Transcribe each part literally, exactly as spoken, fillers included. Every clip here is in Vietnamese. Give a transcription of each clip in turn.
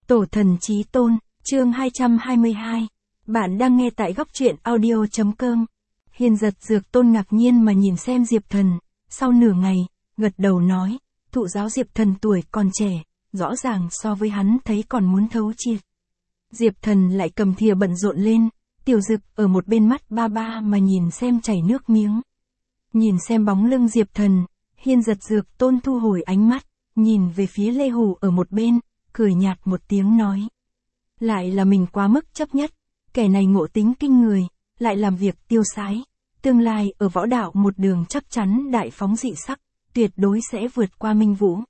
Tổ thần chí tôn, chương hai trăm hai mươi hai. Bạn đang nghe tại góc truyện audio chấm com. Hiền giật dược tôn ngạc nhiên mà nhìn xem Diệp Thần, sau nửa ngày, gật đầu nói, thụ giáo Diệp Thần tuổi còn trẻ, rõ ràng so với hắn thấy còn muốn thấu triệt. Diệp Thần lại cầm thìa bận rộn lên, Tiểu Dực ở một bên mắt ba ba mà nhìn xem chảy nước miếng. Nhìn xem bóng lưng Diệp Thần, Hiền giật dược tôn thu hồi ánh mắt, nhìn về phía Lê Hủ ở một bên, cười nhạt một tiếng nói. Lại là mình quá mức chấp nhất, kẻ này ngộ tính kinh người, lại làm việc tiêu sái, tương lai ở võ đạo một đường chắc chắn đại phóng dị sắc, tuyệt đối sẽ vượt qua Minh Vũ.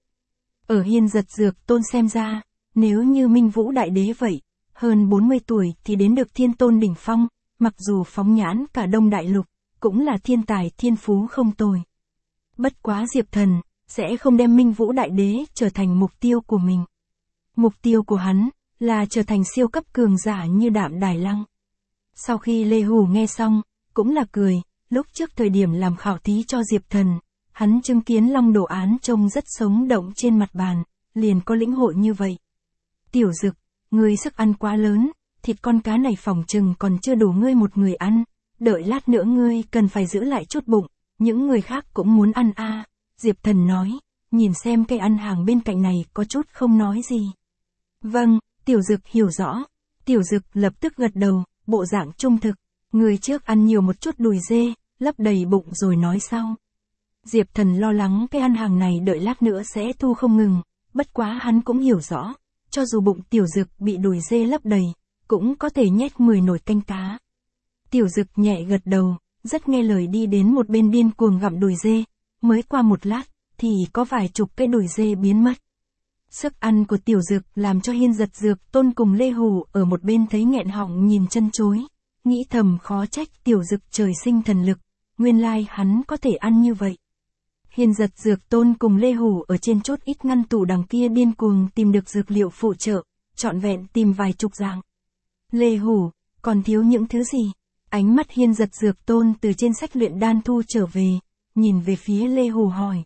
Ở Hiền giật dược tôn xem ra, nếu như Minh Vũ đại đế vậy, hơn bốn mươi tuổi thì đến được thiên tôn đỉnh phong, mặc dù phóng nhãn cả Đông Đại Lục, cũng là thiên tài thiên phú không tồi. Bất quá Diệp Thần, sẽ không đem Minh Vũ đại đế trở thành mục tiêu của mình. Mục tiêu của hắn, là trở thành siêu cấp cường giả như Đạm Đài Lăng. Sau khi Lê Hủ nghe xong, cũng là cười, lúc trước thời điểm làm khảo thí cho Diệp Thần, hắn chứng kiến long đồ án trông rất sống động trên mặt bàn, liền có lĩnh hội như vậy. Tiểu Dực, ngươi sức ăn quá lớn, thịt con cá này phỏng chừng còn chưa đủ ngươi một người ăn, đợi lát nữa ngươi cần phải giữ lại chút bụng, những người khác cũng muốn ăn a. À. Diệp Thần nói, nhìn xem cây ăn hàng bên cạnh này có chút không nói gì. Vâng, Tiểu Dực hiểu rõ. Tiểu Dực lập tức gật đầu, bộ dạng trung thực. Người trước ăn nhiều một chút đùi dê, lấp đầy bụng rồi nói sau. Diệp Thần lo lắng cái ăn hàng này đợi lát nữa sẽ thu không ngừng, bất quá hắn cũng hiểu rõ, cho dù bụng Tiểu Dực bị đùi dê lấp đầy, cũng có thể nhét mười nồi canh cá. Tiểu Dực nhẹ gật đầu, rất nghe lời đi đến một bên điên cuồng gặm đùi dê, mới qua một lát, thì có vài chục cái đùi dê biến mất. Sức ăn của Tiểu Dực làm cho Hiên giật dược tôn cùng Lê Hủ ở một bên thấy nghẹn họng nhìn chân chối, nghĩ thầm khó trách Tiểu Dực trời sinh thần lực, nguyên lai hắn có thể ăn như vậy. Hiên giật dược tôn cùng Lê Hủ ở trên chốt ít ngăn tủ đằng kia điên cuồng tìm được dược liệu phụ trợ, trọn vẹn tìm vài chục dạng. Lê Hủ, còn thiếu những thứ gì? Ánh mắt Hiên giật dược tôn từ trên sách luyện đan thu trở về, nhìn về phía Lê Hủ hỏi.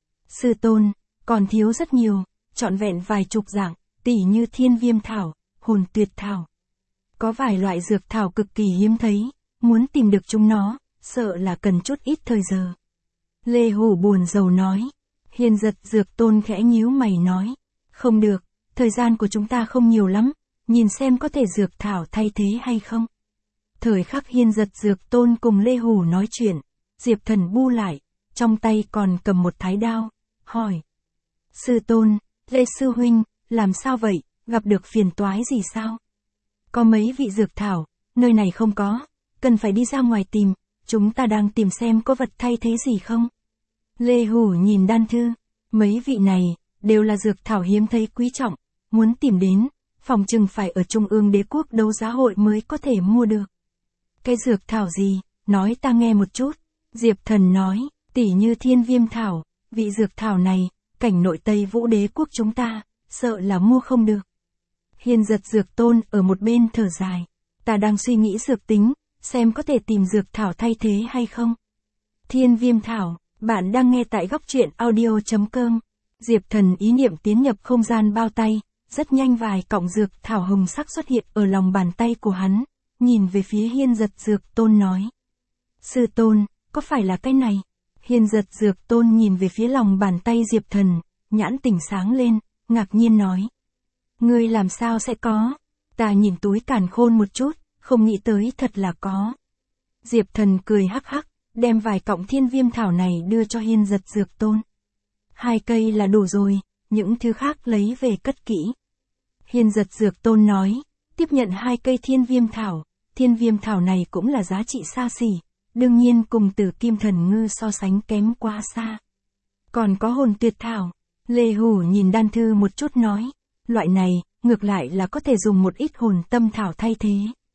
Sư tôn, còn thiếu rất nhiều. Trọn vẹn vài chục dạng, tỉ như thiên viêm thảo, hồn tuyệt thảo. Có vài loại dược thảo cực kỳ hiếm thấy, muốn tìm được chúng nó, sợ là cần chút ít thời giờ. Lê Hủ buồn rầu nói. Hiên giật dược tôn khẽ nhíu mày nói. Không được, thời gian của chúng ta không nhiều lắm, nhìn xem có thể dược thảo thay thế hay không. Thời khắc Hiên giật dược tôn cùng Lê Hủ nói chuyện, Diệp Thần bu lại, trong tay còn cầm một thái đao, hỏi. Sư tôn, Lê Sư Huynh, làm sao vậy, gặp được phiền toái gì sao? Có mấy vị dược thảo, nơi này không có, cần phải đi ra ngoài tìm, chúng ta đang tìm xem có vật thay thế gì không? Lê Hủ nhìn đan thư, mấy vị này, đều là dược thảo hiếm thấy quý trọng, muốn tìm đến, phòng chừng phải ở Trung ương Đế Quốc đấu giá hội mới có thể mua được. Cái dược thảo gì, nói ta nghe một chút, Diệp Thần nói, tỉ như thiên viêm thảo, vị dược thảo này, cảnh nội Tây Vũ Đế Quốc chúng ta, sợ là mua không được. Hiên giật dược tôn ở một bên thở dài. Ta đang suy nghĩ dược tính, xem có thể tìm dược thảo thay thế hay không. Thiên viêm thảo, bạn đang nghe tại góc truyện audio chấm com. Diệp Thần ý niệm tiến nhập không gian bao tay, rất nhanh vài cọng dược thảo hồng sắc xuất hiện ở lòng bàn tay của hắn, nhìn về phía hiên giật dược tôn nói. Sư tôn, có phải là cái này? Hiên giật dược tôn nhìn về phía lòng bàn tay Diệp Thần, nhãn tỉnh sáng lên, ngạc nhiên nói. Ngươi làm sao sẽ có? Ta nhìn túi càn khôn một chút, không nghĩ tới thật là có. Diệp Thần cười hắc hắc, đem vài cọng thiên viêm thảo này đưa cho hiên giật dược tôn. Hai cây là đủ rồi, những thứ khác lấy về cất kỹ. Hiên giật dược tôn nói, tiếp nhận hai cây thiên viêm thảo, thiên viêm thảo này cũng là giá trị xa xỉ. Đương nhiên cùng Tử Kim Thần Ngư so sánh kém quá xa. Còn có hồn tuyệt thảo. Lê Hủ nhìn đan thư một chút nói. Loại này, ngược lại là có thể dùng một ít hồn tâm thảo thay thế.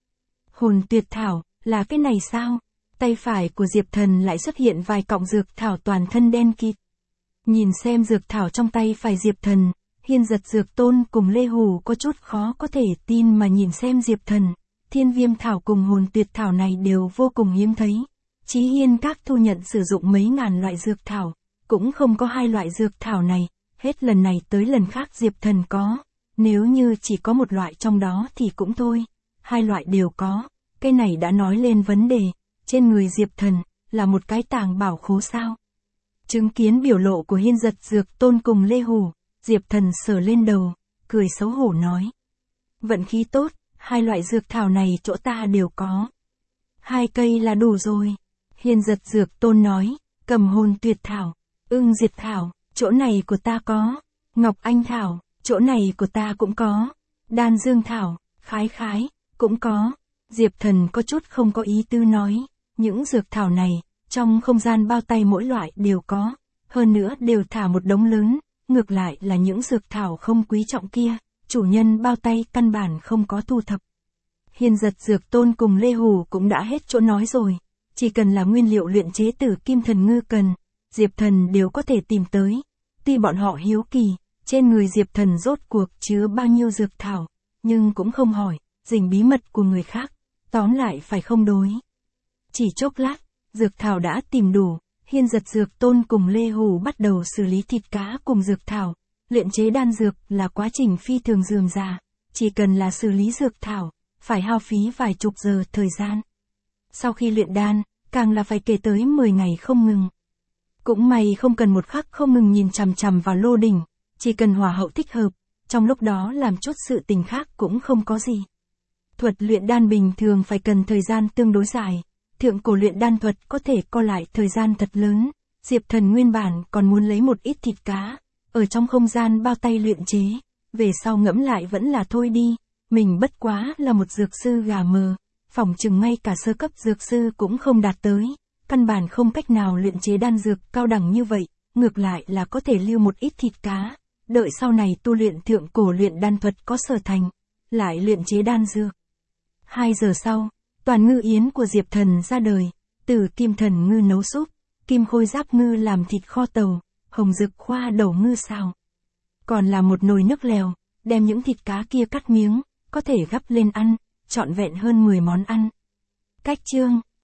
Hồn tuyệt thảo, là cái này sao? Tay phải của Diệp Thần lại xuất hiện vài cọng dược thảo toàn thân đen kịt. Nhìn xem dược thảo trong tay phải Diệp Thần, Hiên giật dược tôn cùng Lê Hủ có chút khó có thể tin mà nhìn xem Diệp Thần. Thiên viêm thảo cùng hồn tuyệt thảo này đều vô cùng hiếm thấy. Chí Hiên các thu nhận sử dụng mấy ngàn loại dược thảo, cũng không có hai loại dược thảo này, hết lần này tới lần khác Diệp Thần có. Nếu như chỉ có một loại trong đó thì cũng thôi, hai loại đều có, cái này đã nói lên vấn đề, trên người Diệp Thần, là một cái tàng bảo khố sao. Chứng kiến biểu lộ của Hiên Giật Dược Tôn cùng Lê Hủ, Diệp Thần sờ lên đầu, cười xấu hổ nói. Vận khí tốt, hai loại dược thảo này chỗ ta đều có. Hai cây là đủ rồi. Hiên Giật Dược Tôn nói, Cầm Hồn Tuyệt Thảo, Ưng Diệt Thảo, chỗ này của ta có. Ngọc Anh Thảo, chỗ này của ta cũng có. Đan Dương Thảo, Khái Khái, cũng có. Diệp Thần có chút không có ý tư nói, những dược thảo này, trong không gian bao tay mỗi loại đều có, hơn nữa đều thả một đống lớn, ngược lại là những dược thảo không quý trọng kia, chủ nhân bao tay căn bản không có thu thập. Hiên Giật Dược Tôn cùng Lê Hủ cũng đã hết chỗ nói rồi, chỉ cần là nguyên liệu luyện chế tử kim thần ngư cần, Diệp Thần đều có thể tìm tới. Tuy bọn họ hiếu kỳ, trên người Diệp Thần rốt cuộc chứa bao nhiêu dược thảo, nhưng cũng không hỏi, rình bí mật của người khác, tóm lại phải không đối. Chỉ chốc lát, dược thảo đã tìm đủ, Hiên Giật Dược Tôn cùng Lê Hủ bắt đầu xử lý thịt cá cùng dược thảo. Luyện chế đan dược là quá trình phi thường rườm rà, chỉ cần là xử lý dược thảo, phải hao phí vài chục giờ thời gian. Sau khi luyện đan, càng là phải kể tới mười ngày không ngừng. Cũng may không cần một khắc không ngừng nhìn chằm chằm vào lô đỉnh, chỉ cần hỏa hậu thích hợp, trong lúc đó làm chút sự tình khác cũng không có gì. Thuật luyện đan bình thường phải cần thời gian tương đối dài, thượng cổ luyện đan thuật có thể co lại thời gian thật lớn. Diệp Thần nguyên bản còn muốn lấy một ít thịt cá, ở trong không gian bao tay luyện chế, về sau ngẫm lại vẫn là thôi đi, mình bất quá là một dược sư gà mờ, phỏng chừng ngay cả sơ cấp dược sư cũng không đạt tới, căn bản không cách nào luyện chế đan dược cao đẳng như vậy, ngược lại là có thể lưu một ít thịt cá, đợi sau này tu luyện thượng cổ luyện đan thuật có sở thành, lại luyện chế đan dược. Hai giờ sau, toàn ngư yến của Diệp Thần ra đời, từ kim thần ngư nấu súp, kim khôi giáp ngư làm thịt kho tàu, hồng dực khoa đầu ngư xào. Còn là một nồi nước lèo, đem những thịt cá kia cắt miếng, có thể gắp lên ăn, trọn vẹn hơn mười món ăn. Cách chương